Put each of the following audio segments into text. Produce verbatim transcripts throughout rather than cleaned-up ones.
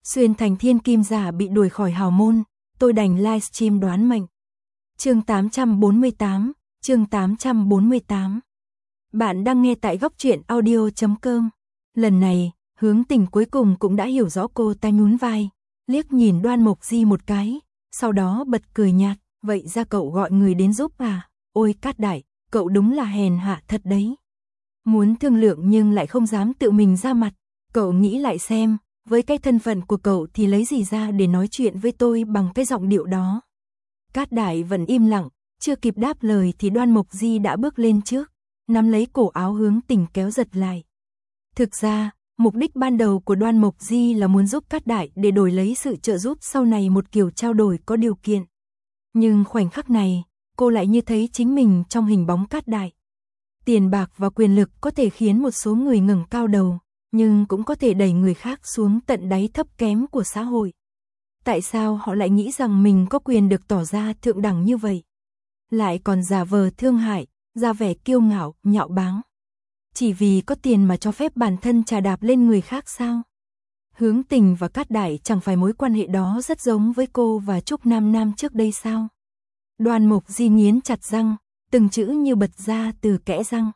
Xuyên thành thiên kim giả bị đuổi khỏi hào môn, tôi đành livestream đoán mệnh. Chương tám trăm bốn mươi tám, chương tám trăm bốn mươi tám. Bạn đang nghe tại góc truyện audio chấm com. Lần này, Hướng Tình cuối cùng cũng đã hiểu rõ cô ta nhún vai, liếc nhìn Đoan Mộc Di một cái, sau đó bật cười nhạt, vậy ra cậu gọi người đến giúp à? Ôi Cát Đại, cậu đúng là hèn hạ thật đấy. Muốn thương lượng nhưng lại không dám tự mình ra mặt, cậu nghĩ lại xem, với cái thân phận của cậu thì lấy gì ra để nói chuyện với tôi bằng cái giọng điệu đó. Cát Đại vẫn im lặng, chưa kịp đáp lời thì Đoan Mộc Di đã bước lên trước, nắm lấy cổ áo Hướng Tình kéo giật lại. Thực ra, mục đích ban đầu của Đoan Mộc Di là muốn giúp Cát Đại để đổi lấy sự trợ giúp sau này, một kiểu trao đổi có điều kiện. Nhưng khoảnh khắc này, cô lại như thấy chính mình trong hình bóng Cát Đại. Tiền bạc và quyền lực có thể khiến một số người ngẩng cao đầu, nhưng cũng có thể đẩy người khác xuống tận đáy thấp kém của xã hội. Tại sao họ lại nghĩ rằng mình có quyền được tỏ ra thượng đẳng như vậy? Lại còn giả vờ thương hại, ra vẻ kiêu ngạo, nhạo báng. Chỉ vì có tiền mà cho phép bản thân chà đạp lên người khác sao? Hướng Tình và Cát Đại chẳng phải mối quan hệ đó rất giống với cô và Trúc Nam Nam trước đây sao? Đoan Mộc Di nghiến chặt răng, từng chữ như bật ra từ kẽ răng.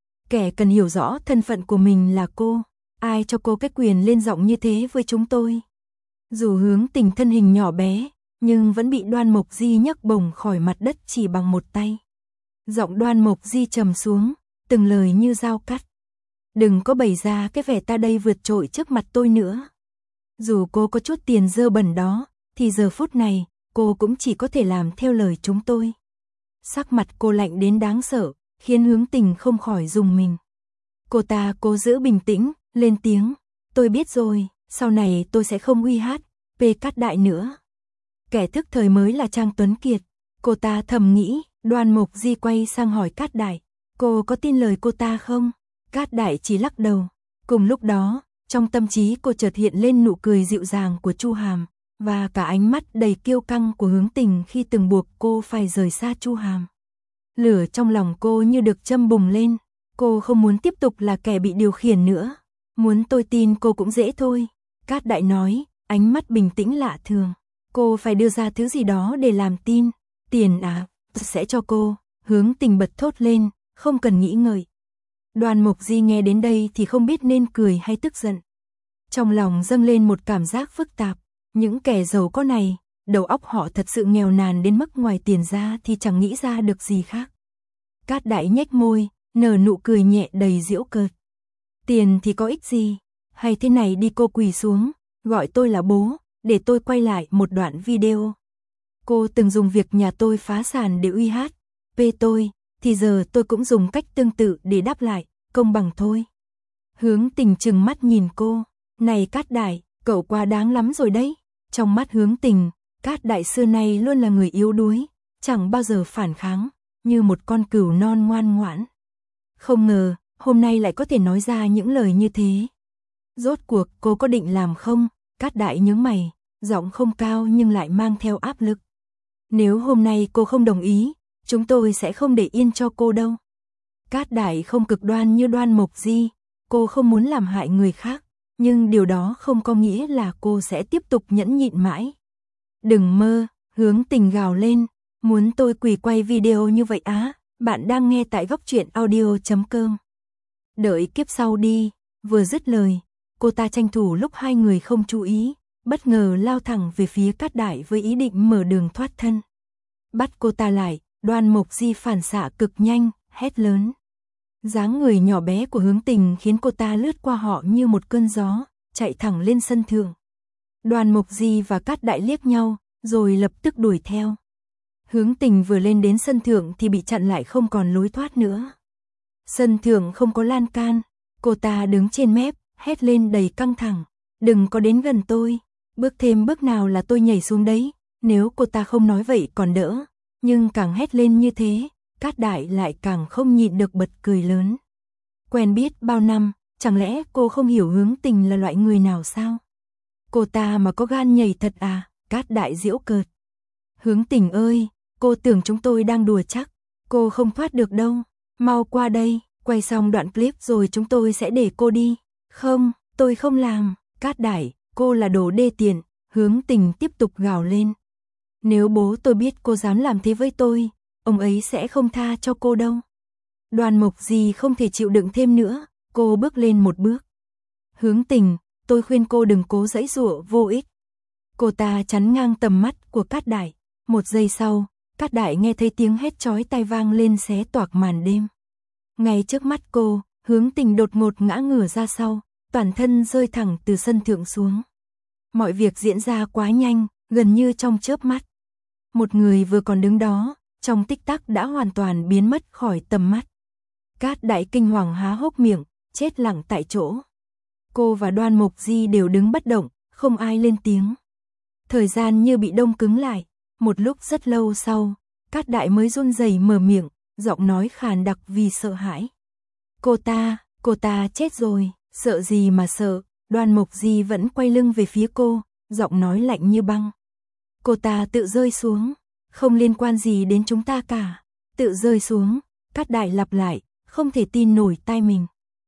Kẻ cần hiểu rõ thân phận của mình là cô, ai cho cô cái quyền lên giọng như thế với chúng tôi? Dù Hướng Tình thân hình nhỏ bé, nhưng vẫn bị Đoan Mộc Di nhấc bổng khỏi mặt đất chỉ bằng một tay. Giọng Đoan Mộc Di trầm xuống, từng lời như dao cắt. Đừng có bày ra cái vẻ ta đây vượt trội trước mặt tôi nữa. Dù cô có chút tiền dơ bẩn đó, thì giờ phút này, cô cũng chỉ có thể làm theo lời chúng tôi. Sắc mặt cô lạnh đến đáng sợ, khiến Hướng Tình không khỏi rùng mình. Cô ta cố giữ bình tĩnh, lên tiếng. Tôi biết rồi, sau này tôi sẽ không uy hát, pê Cát Đại nữa. Kẻ thức thời mới là Trang Tuấn Kiệt. Cô ta thầm nghĩ. Đoan Mộc Di quay sang hỏi Cát Đại. Cô có tin lời cô ta không? Cát Đại chỉ lắc đầu. Cùng lúc đó, trong tâm trí cô chợt hiện lên nụ cười dịu dàng của Chu Hàm, và cả ánh mắt đầy kiêu căng của Hướng Tình khi từng buộc cô phải rời xa Chu Hàm. Lửa trong lòng cô như được châm bùng lên. Cô không muốn tiếp tục là kẻ bị điều khiển nữa. Muốn tôi tin cô cũng dễ thôi. Cát Đại nói, ánh mắt bình tĩnh lạ thường. Cô phải đưa ra thứ gì đó để làm tin. Tiền à, sẽ cho cô. Hướng Tình bật thốt lên, không cần nghĩ ngợi. Đoan Mộc Di nghe đến đây thì không biết nên cười hay tức giận. Trong lòng dâng lên một cảm giác phức tạp. Những kẻ giàu có này, đầu óc họ thật sự nghèo nàn đến mức ngoài tiền ra thì chẳng nghĩ ra được gì khác. Cát Đại nhếch môi, nở nụ cười nhẹ đầy giễu cợt. Tiền thì có ích gì? Hay thế này đi, cô quỳ xuống, gọi tôi là bố, để tôi quay lại một đoạn video. Cô từng dùng việc nhà tôi phá sản để uy hát, pê tôi, thì giờ tôi cũng dùng cách tương tự để đáp lại, công bằng thôi. Hướng Tình trừng mắt nhìn cô. Này Cát Đại, cậu quá đáng lắm rồi đấy. Trong mắt Hướng Tình, Cát Đại xưa nay luôn là người yếu đuối, chẳng bao giờ phản kháng, như một con cừu non ngoan ngoãn. Không ngờ, hôm nay lại có thể nói ra những lời như thế. Rốt cuộc cô có định làm không? Cát Đại nhướng mày, giọng không cao nhưng lại mang theo áp lực. Nếu hôm nay cô không đồng ý, chúng tôi sẽ không để yên cho cô đâu. Cát Đại không cực đoan như Đoan Mộc Di, cô không muốn làm hại người khác, nhưng điều đó không có nghĩa là cô sẽ tiếp tục nhẫn nhịn mãi. Đừng mơ, Hướng Tình gào lên, muốn tôi quỳ quay video như vậy á? Bạn đang nghe tại góc truyện audio chấm com. Đợi kiếp sau đi. Vừa dứt lời, cô ta tranh thủ lúc hai người không chú ý, bất ngờ lao thẳng về phía Cát Đại với ý định mở đường thoát thân. Bắt cô ta lại, Đoan Mộc Di phản xạ cực nhanh, hét lớn. Dáng người nhỏ bé của Hướng Tình khiến cô ta lướt qua họ như một cơn gió, chạy thẳng lên sân thượng. Đoan Mộc Di và Cát Đại liếc nhau, rồi lập tức đuổi theo. Hướng Tình vừa lên đến sân thượng thì bị chặn lại, không còn lối thoát nữa. Sân thượng không có lan can, cô ta đứng trên mép, hét lên đầy căng thẳng. Đừng có đến gần tôi, bước thêm bước nào là tôi nhảy xuống đấy. Nếu cô ta không nói vậy còn đỡ, nhưng càng hét lên như thế, Cát Đại lại càng không nhịn được bật cười lớn. Quen biết bao năm, chẳng lẽ cô không hiểu Hướng Tình là loại người nào sao? Cô ta mà có gan nhảy thật à? Cát Đại giễu cợt. Hướng Tình ơi, cô tưởng chúng tôi đang đùa chắc, cô không thoát được đâu. Mau qua đây, quay xong đoạn clip rồi chúng tôi sẽ để cô đi. Không, tôi không làm. Cát Đại, cô là đồ đê tiện, Hướng Tình tiếp tục gào lên. Nếu bố tôi biết cô dám làm thế với tôi, ông ấy sẽ không tha cho cô đâu. Đoan Mục Di không thể chịu đựng thêm nữa, cô bước lên một bước. Hướng Tình, tôi khuyên cô đừng cố giãy giụa vô ích. Cô ta chắn ngang tầm mắt của Cát Đại. Một giây sau, Cát Đại nghe thấy tiếng hét chói tai vang lên xé toạc màn đêm. Ngay trước mắt cô, Hướng Tình đột ngột ngã ngửa ra sau, toàn thân rơi thẳng từ sân thượng xuống. Mọi việc diễn ra quá nhanh, gần như trong chớp mắt. Một người vừa còn đứng đó, trong tích tắc đã hoàn toàn biến mất khỏi tầm mắt. Cát Đại kinh hoàng há hốc miệng, chết lặng tại chỗ. Cô và Đoan Mục Di đều đứng bất động, không ai lên tiếng. Thời gian như bị đông cứng lại, một lúc rất lâu sau, Cát Đại mới run rẩy mở miệng, giọng nói khàn đặc vì sợ hãi. Cô ta, cô ta chết rồi, sợ gì mà sợ, Đoan Mục Di vẫn quay lưng về phía cô, giọng nói lạnh như băng. Cô ta tự rơi xuống, không liên quan gì đến chúng ta cả, tự rơi xuống, Cát Đại lặp lại, không thể tin nổi tai mình.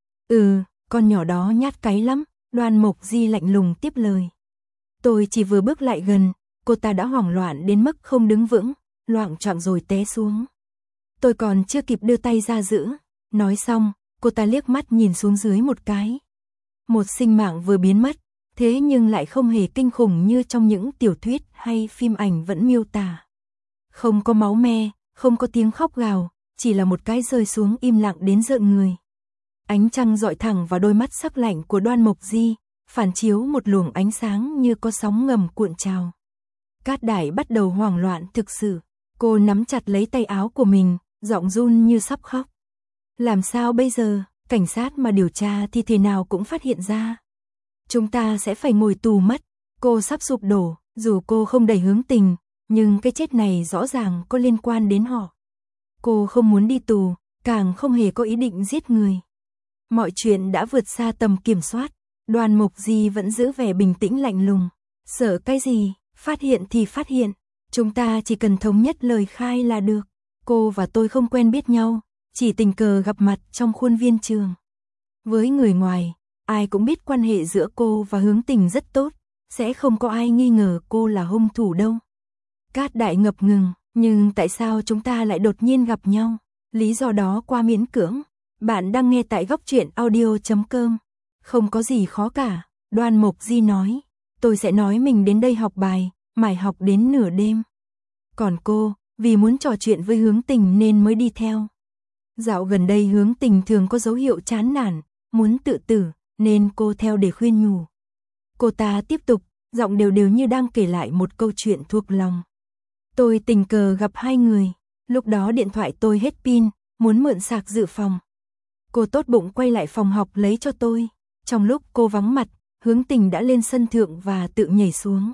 Ừ, con nhỏ đó nhát cái lắm, Đoan Mục Di lạnh lùng tiếp lời. Tôi chỉ vừa bước lại gần, cô ta đã hoảng loạn đến mức không đứng vững, loạng choạng rồi té xuống. Tôi còn chưa kịp đưa tay ra giữ, nói xong, cô ta liếc mắt nhìn xuống dưới một cái. Một sinh mạng vừa biến mất, thế nhưng lại không hề kinh khủng như trong những tiểu thuyết hay phim ảnh vẫn miêu tả. Không có máu me, không có tiếng khóc gào, chỉ là một cái rơi xuống im lặng đến rợn người. Ánh trăng dọi thẳng vào đôi mắt sắc lạnh của Đoan Mục Di, phản chiếu một luồng ánh sáng như có sóng ngầm cuộn trào. Cát Đại bắt đầu hoảng loạn thực sự, cô nắm chặt lấy tay áo của mình, giọng run như sắp khóc. Làm sao bây giờ, cảnh sát mà điều tra thì thế nào cũng phát hiện ra. Chúng ta sẽ phải ngồi tù mất, cô sắp sụp đổ, dù cô không đẩy Hướng Tình, nhưng cái chết này rõ ràng có liên quan đến họ. Cô không muốn đi tù, càng không hề có ý định giết người. Mọi chuyện đã vượt xa tầm kiểm soát, Đoan Mục Di vẫn giữ vẻ bình tĩnh lạnh lùng. Sợ cái gì, phát hiện thì phát hiện, chúng ta chỉ cần thống nhất lời khai là được. Cô và tôi không quen biết nhau, chỉ tình cờ gặp mặt trong khuôn viên trường. Với người ngoài, ai cũng biết quan hệ giữa cô và Hướng Tình rất tốt, sẽ không có ai nghi ngờ cô là hung thủ đâu. Cát Đại ngập ngừng, nhưng tại sao chúng ta lại đột nhiên gặp nhau? Lý do đó quá miễn cưỡng. Bạn đang nghe tại góc truyện audio chấm com. Không có gì khó cả, Đoan Mục Di nói. Tôi sẽ nói mình đến đây học bài, mải học đến nửa đêm. Còn cô, vì muốn trò chuyện với Hướng Tình nên mới đi theo. Dạo gần đây Hướng Tình thường có dấu hiệu chán nản, muốn tự tử, nên cô theo để khuyên nhủ. Cô ta tiếp tục, giọng đều đều như đang kể lại một câu chuyện thuộc lòng. Tôi tình cờ gặp hai người, lúc đó điện thoại tôi hết pin, muốn mượn sạc dự phòng. Cô tốt bụng quay lại phòng học lấy cho tôi. Trong lúc cô vắng mặt, Hướng Tình đã lên sân thượng và tự nhảy xuống.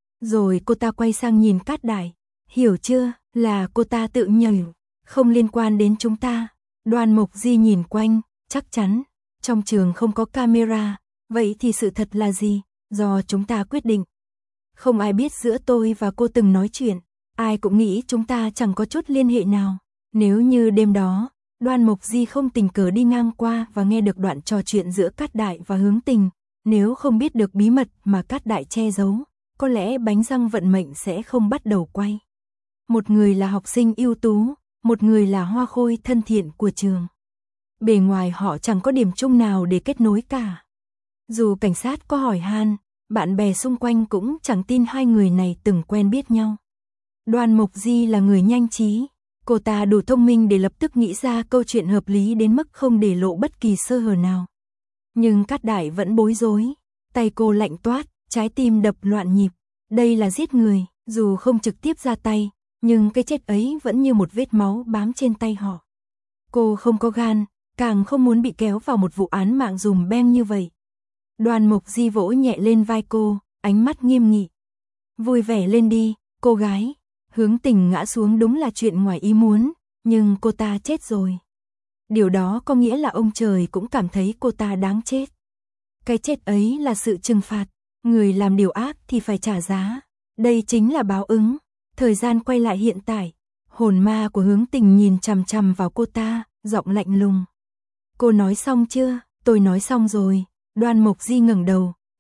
Rồi cô ta quay sang nhìn Cát Đại. Hiểu chưa, là cô ta tự nhảy, không liên quan đến chúng ta. Đoan Mục Di nhìn quanh, chắc chắn, trong trường không có camera, vậy thì sự thật là gì? Do chúng ta quyết định. Không ai biết giữa tôi và cô từng nói chuyện, ai cũng nghĩ chúng ta chẳng có chút liên hệ nào. Nếu như đêm đó, Đoan Mục Di không tình cờ đi ngang qua và nghe được đoạn trò chuyện giữa Cát Đại và Hướng Tình, nếu không biết được bí mật mà Cát Đại che giấu, có lẽ bánh răng vận mệnh sẽ không bắt đầu quay. Một người là học sinh ưu tú, một người là hoa khôi thân thiện của trường. Bề ngoài họ chẳng có điểm chung nào để kết nối cả. Dù cảnh sát có hỏi han, bạn bè xung quanh cũng chẳng tin hai người này từng quen biết nhau. Đoan Mục Di là người nhanh trí. Cô ta đủ thông minh để lập tức nghĩ ra câu chuyện hợp lý đến mức không để lộ bất kỳ sơ hở nào. Nhưng Cát Đại vẫn bối rối, tay cô lạnh toát, trái tim đập loạn nhịp. Đây là giết người, dù không trực tiếp ra tay, nhưng cái chết ấy vẫn như một vết máu bám trên tay họ. Cô không có gan, càng không muốn bị kéo vào một vụ án mạng dùm beng như vậy. Đoan Mục Di vỗ nhẹ lên vai cô, ánh mắt nghiêm nghị. Vui vẻ lên đi, cô gái. Hướng Tình ngã xuống đúng là chuyện ngoài ý muốn, nhưng cô ta chết rồi. Điều đó có nghĩa là ông trời cũng cảm thấy cô ta đáng chết. Cái chết ấy là sự trừng phạt, người làm điều ác thì phải trả giá. Đây chính là báo ứng. Thời gian quay lại hiện tại, hồn ma của Hướng Tình nhìn chằm chằm vào cô ta, giọng lạnh lùng. Cô nói xong chưa? Tôi nói xong rồi. Đoan Mục Di ngẩng đầu,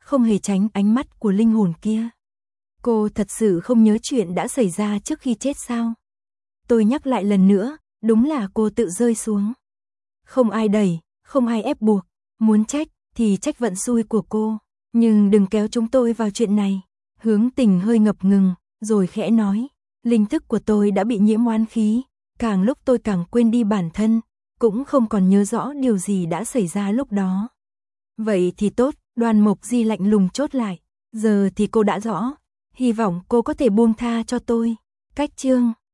không hề tránh ánh mắt của linh hồn kia. Cô thật sự không nhớ chuyện đã xảy ra trước khi chết sao? Tôi nhắc lại lần nữa, đúng là cô tự rơi xuống. Không ai đẩy, không ai ép buộc, muốn trách thì trách vận xui của cô, nhưng đừng kéo chúng tôi vào chuyện này. Hướng Tình hơi ngập ngừng, rồi khẽ nói, linh thức của tôi đã bị nhiễm oán khí, càng lúc tôi càng quên đi bản thân, cũng không còn nhớ rõ điều gì đã xảy ra lúc đó. Vậy thì tốt, Đoàn Mộc Di lạnh lùng chốt lại, giờ thì cô đã rõ, hy vọng cô có thể buông tha cho tôi. Cách chương